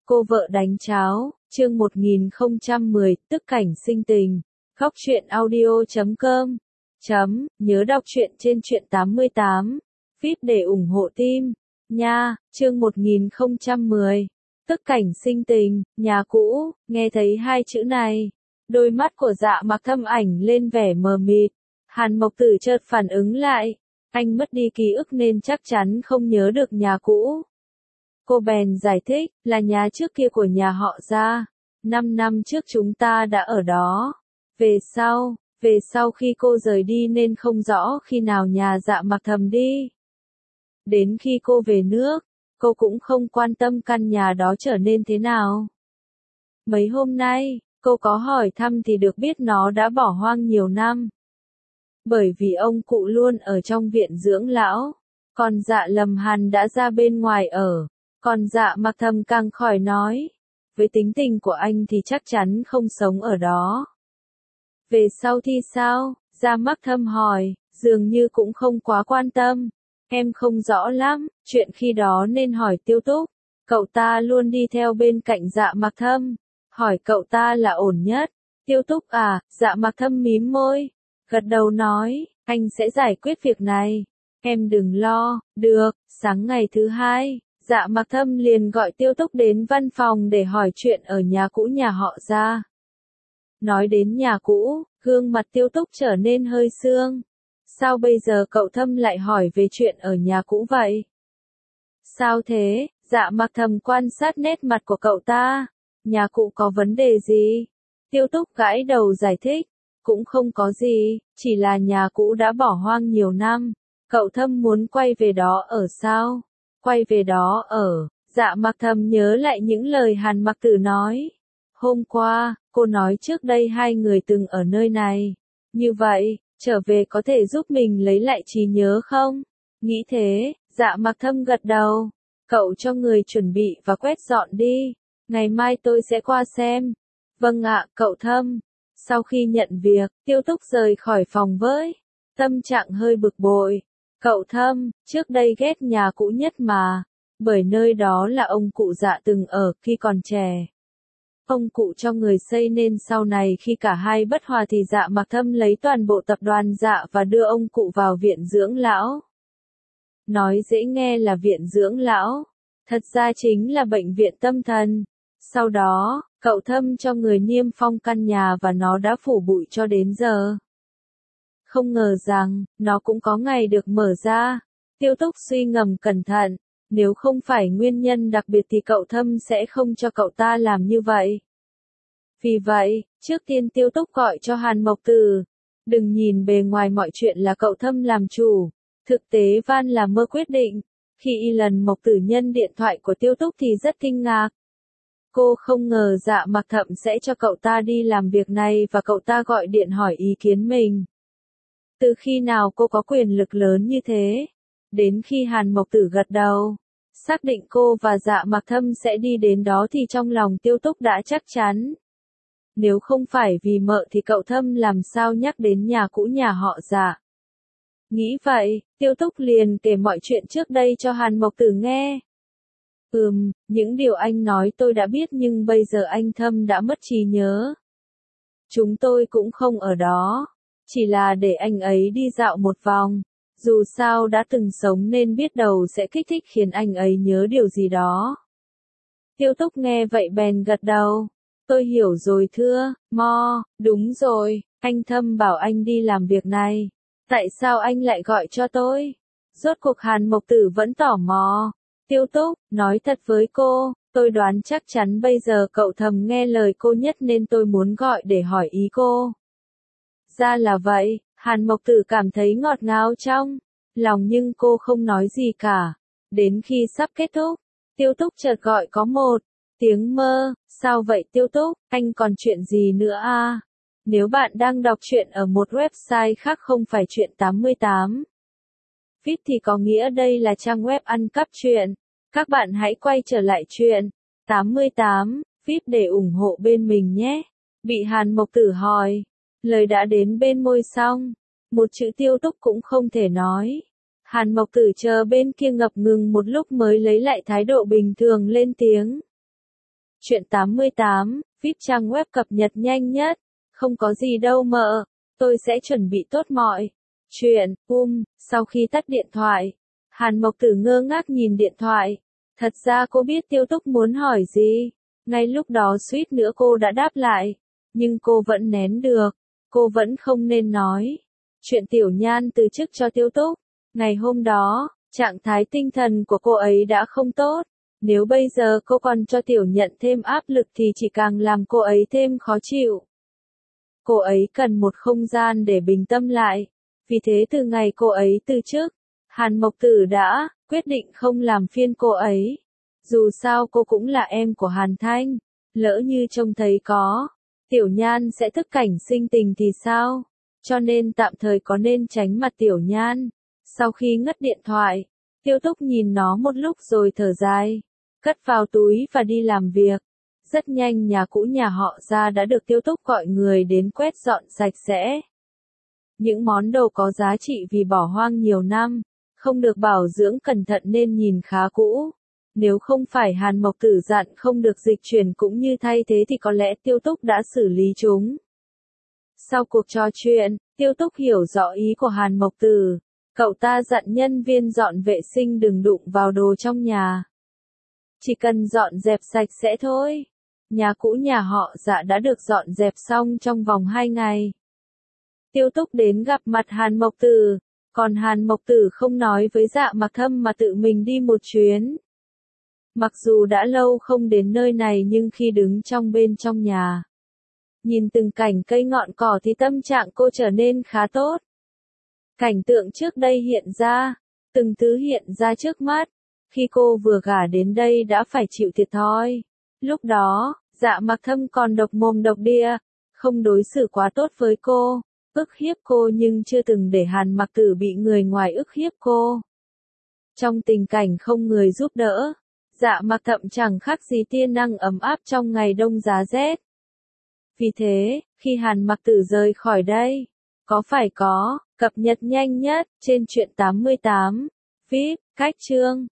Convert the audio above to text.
Cô vợ đánh cháo, chương 1010, tức cảnh sinh tình. Góc truyện audio.com. Nhớ đọc truyện trên truyện 88. Feed để ủng hộ team. Nha, chương 1010. Tức cảnh sinh tình, nhà cũ, nghe thấy hai chữ này. Đôi mắt của Dạ Mặc Thâm ảnh lên vẻ mờ mịt. Hàn Mộc Tử chợt phản ứng lại. Anh mất đi ký ức nên chắc chắn không nhớ được nhà cũ. Cô bèn giải thích, là nhà trước kia của nhà họ Gia. 5 năm trước chúng ta đã ở đó. Về sau khi cô rời đi nên không rõ khi nào nhà Dạ Mặc Thâm đi. Đến khi cô về nước, cô cũng không quan tâm căn nhà đó trở nên thế nào. Mấy hôm nay, cô có hỏi thăm thì được biết nó đã bỏ hoang nhiều năm. Bởi vì ông cụ luôn ở trong viện dưỡng lão, còn Dạ Lâm Hàn đã ra bên ngoài ở. Còn Dạ Mặc Thâm càng khỏi nói. Với tính tình của anh thì chắc chắn không sống ở đó. Về sau thì sao? Dạ Mặc Thâm hỏi, dường như cũng không quá quan tâm. Em không rõ lắm, chuyện khi đó nên hỏi Tiêu Túc. Cậu ta luôn đi theo bên cạnh Dạ Mặc Thâm. Hỏi cậu ta là ổn nhất. Tiêu Túc à? Dạ Mặc Thâm mím môi. Gật đầu nói, anh sẽ giải quyết việc này. Em đừng lo, được. Sáng ngày thứ hai, Dạ Mặc Thâm liền gọi Tiêu Túc đến văn phòng để hỏi chuyện ở nhà cũ nhà họ Gia. Nói đến nhà cũ, gương mặt Tiêu Túc trở nên hơi sương. Sao bây giờ cậu Thâm lại hỏi về chuyện ở nhà cũ vậy? Sao thế? Dạ Mặc Thâm quan sát nét mặt của cậu ta. Nhà cũ có vấn đề gì? Tiêu Túc gãi đầu giải thích. Cũng không có gì, chỉ là nhà cũ đã bỏ hoang nhiều năm. Cậu Thâm muốn quay về đó ở sao? Quay về đó ở. Dạ Mặc Thâm nhớ lại những lời Hàn Mặc Tử nói. Hôm qua, cô nói trước đây hai người từng ở nơi này. Như vậy, trở về có thể giúp mình lấy lại trí nhớ không? Nghĩ thế, Dạ Mặc Thâm gật đầu. Cậu cho người chuẩn bị và quét dọn đi. Ngày mai tôi sẽ qua xem. Vâng ạ, cậu Thâm. Sau khi nhận việc, Tiêu Túc rời khỏi phòng với tâm trạng hơi bực bội. Cậu Thâm, trước đây ghét nhà cũ nhất mà, bởi nơi đó là ông cụ Dạ từng ở khi còn trẻ. Ông cụ cho người xây nên sau này khi cả hai bất hòa thì Dạ Mặc Thâm lấy toàn bộ tập đoàn Dạ và đưa ông cụ vào viện dưỡng lão. Nói dễ nghe là viện dưỡng lão, thật ra chính là bệnh viện tâm thần. Sau đó, cậu Thâm cho người niêm phong căn nhà và nó đã phủ bụi cho đến giờ. Không ngờ rằng, nó cũng có ngày được mở ra. Tiêu Túc suy ngẫm cẩn thận, nếu không phải nguyên nhân đặc biệt thì cậu Thâm sẽ không cho cậu ta làm như vậy. Vì vậy, trước tiên Tiêu Túc gọi cho Hàn Mộc Tử. Đừng nhìn bề ngoài mọi chuyện là cậu Thâm làm chủ. Thực tế van là mơ quyết định. Khi lần Mộc Tử nhân điện thoại của Tiêu Túc thì rất kinh ngạc. Cô không ngờ Dạ Mặc Thâm sẽ cho cậu ta đi làm việc này và cậu ta gọi điện hỏi ý kiến mình. Từ khi nào cô có quyền lực lớn như thế? Đến khi Hàn Mộc Tử gật đầu, xác định cô và Dạ Mặc Thâm sẽ đi đến đó thì trong lòng Tiêu Túc đã chắc chắn. Nếu không phải vì mợ thì cậu Thâm làm sao nhắc đến nhà cũ nhà họ Dạ. Nghĩ vậy, Tiêu Túc liền kể mọi chuyện trước đây cho Hàn Mộc Tử nghe. Những điều anh nói tôi đã biết nhưng bây giờ anh Thâm đã mất trí nhớ. Chúng tôi cũng không ở đó. Chỉ là để anh ấy đi dạo một vòng. Dù sao đã từng sống nên biết đầu sẽ kích thích khiến anh ấy nhớ điều gì đó. Tiêu Túc nghe vậy bèn gật đầu. Tôi hiểu rồi thưa, đúng rồi, anh Thâm bảo anh đi làm việc này. Tại sao anh lại gọi cho tôi? Rốt cuộc Hàn Mộc Tử vẫn tò mò. Tiêu Túc, nói thật với cô, tôi đoán chắc chắn bây giờ cậu Thâm nghe lời cô nhất nên tôi muốn gọi để hỏi ý cô. Ra là vậy, Hàn Mộc Tử cảm thấy ngọt ngào trong lòng nhưng cô không nói gì cả. Đến khi sắp kết thúc, Tiêu Túc chợt gọi có một tiếng mơ. Sao vậy Tiêu Túc, anh còn chuyện gì nữa à? Nếu bạn đang đọc truyện ở một website khác không phải truyện 88 Feed thì có nghĩa đây là trang web ăn cắp truyện. Các bạn hãy quay trở lại truyện 88 Feed để ủng hộ bên mình nhé. Bị Hàn Mộc Tử hỏi. Lời đã đến bên môi xong. Một chữ Tiêu Túc cũng không thể nói. Hàn Mộc Tử chờ bên kia ngập ngừng một lúc mới lấy lại thái độ bình thường lên tiếng. Chuyện 88, VIP trang web cập nhật nhanh nhất. Không có gì đâu mợ, tôi sẽ chuẩn bị tốt mọi chuyện. Sau khi tắt điện thoại, Hàn Mộc Tử ngơ ngác nhìn điện thoại. Thật ra cô biết Tiêu Túc muốn hỏi gì. Ngay lúc đó suýt nữa cô đã đáp lại. Nhưng cô vẫn nén được. Cô vẫn không nên nói chuyện Tiểu Nhan từ chức cho Tiêu Túc. Ngày hôm đó, trạng thái tinh thần của cô ấy đã không tốt. Nếu bây giờ cô còn cho Tiểu Nhận thêm áp lực thì chỉ càng làm cô ấy thêm khó chịu. Cô ấy cần một không gian để bình tâm lại. Vì thế từ ngày cô ấy từ chức, Hàn Mộc Tử đã quyết định không làm phiền cô ấy. Dù sao cô cũng là em của Hàn Thanh. Lỡ như trông thấy có Tiểu Nhan sẽ thức cảnh sinh tình thì sao? Cho nên tạm thời có nên tránh mặt Tiểu Nhan. Sau khi ngắt điện thoại, Tiêu Túc nhìn nó một lúc rồi thở dài, cất vào túi và đi làm việc. Rất nhanh nhà cũ nhà họ Gia đã được Tiêu Túc gọi người đến quét dọn sạch sẽ. Những món đồ có giá trị vì bỏ hoang nhiều năm, không được bảo dưỡng cẩn thận nên nhìn khá cũ. Nếu không phải Hàn Mộc Tử dặn không được dịch chuyển cũng như thay thế thì có lẽ Tiêu Túc đã xử lý chúng. Sau cuộc trò chuyện, Tiêu Túc hiểu rõ ý của Hàn Mộc Tử. Cậu ta dặn nhân viên dọn vệ sinh đừng đụng vào đồ trong nhà. Chỉ cần dọn dẹp sạch sẽ thôi. Nhà cũ nhà họ Dạ đã được dọn dẹp xong trong vòng 2 ngày. Tiêu Túc đến gặp mặt Hàn Mộc Tử, còn Hàn Mộc Tử không nói với Dạ Mặc Thâm mà tự mình đi một chuyến. Mặc dù đã lâu không đến nơi này nhưng khi đứng bên trong nhà, nhìn từng cảnh cây ngọn cỏ thì tâm trạng cô trở nên khá tốt. Cảnh tượng trước đây hiện ra, từng thứ hiện ra trước mắt. Khi cô vừa gả đến đây đã phải chịu thiệt thòi. Lúc đó, Dạ Mặc Thâm còn độc mồm độc đĩa, không đối xử quá tốt với cô, ức hiếp cô nhưng chưa từng để Hàn Mặc Tử bị người ngoài ức hiếp cô. Trong tình cảnh không người giúp đỡ, Dạ Mặc Thâm chẳng khác gì tia năng ấm áp trong ngày đông giá rét. Vì thế, khi Hàn Mặc Tử rời khỏi đây, phải có cập nhật nhanh nhất trên Chuyện 88, VIP, cách chương.